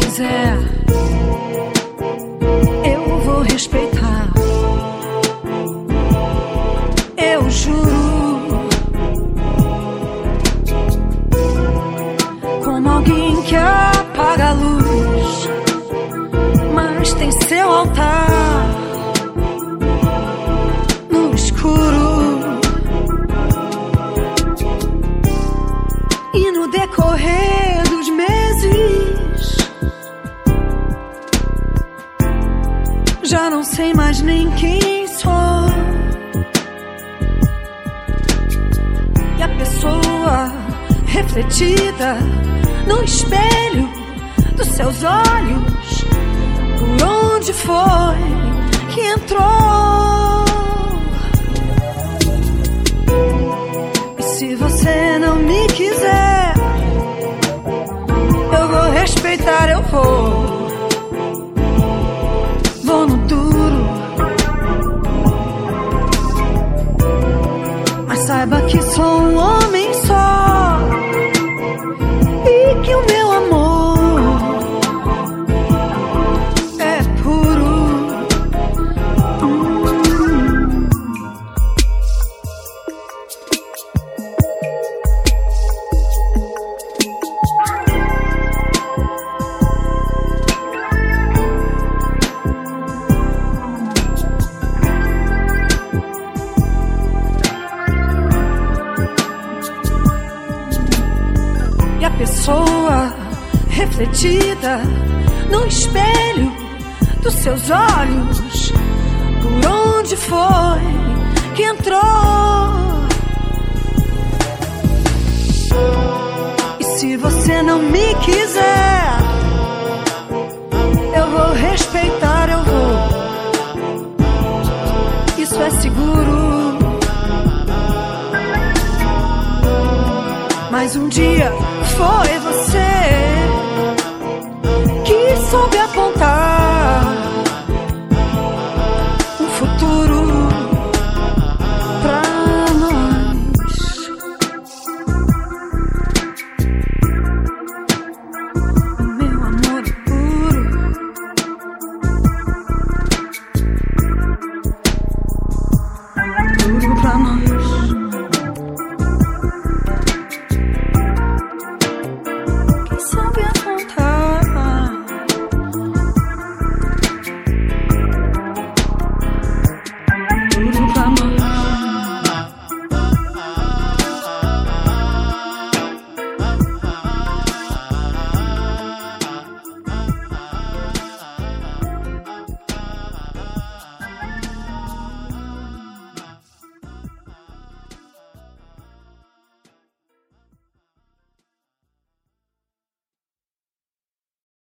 quiser, eu vou respeitar. Eu juro, como alguém que apaga a luz, mas tem seu altar no escuro. E no decorrer dos meses, já não sei mais nem quem sou. E a pessoa refletida no espelho dos seus olhos, por onde foi que entrou? E se você não me quiser, eu vou respeitar, eu vou no duro. Mas saiba que sou um homem só e que o meu amor é puro. E a pessoa refletida no espelho dos seus olhos, por onde foi que entrou? E se você não me quiser,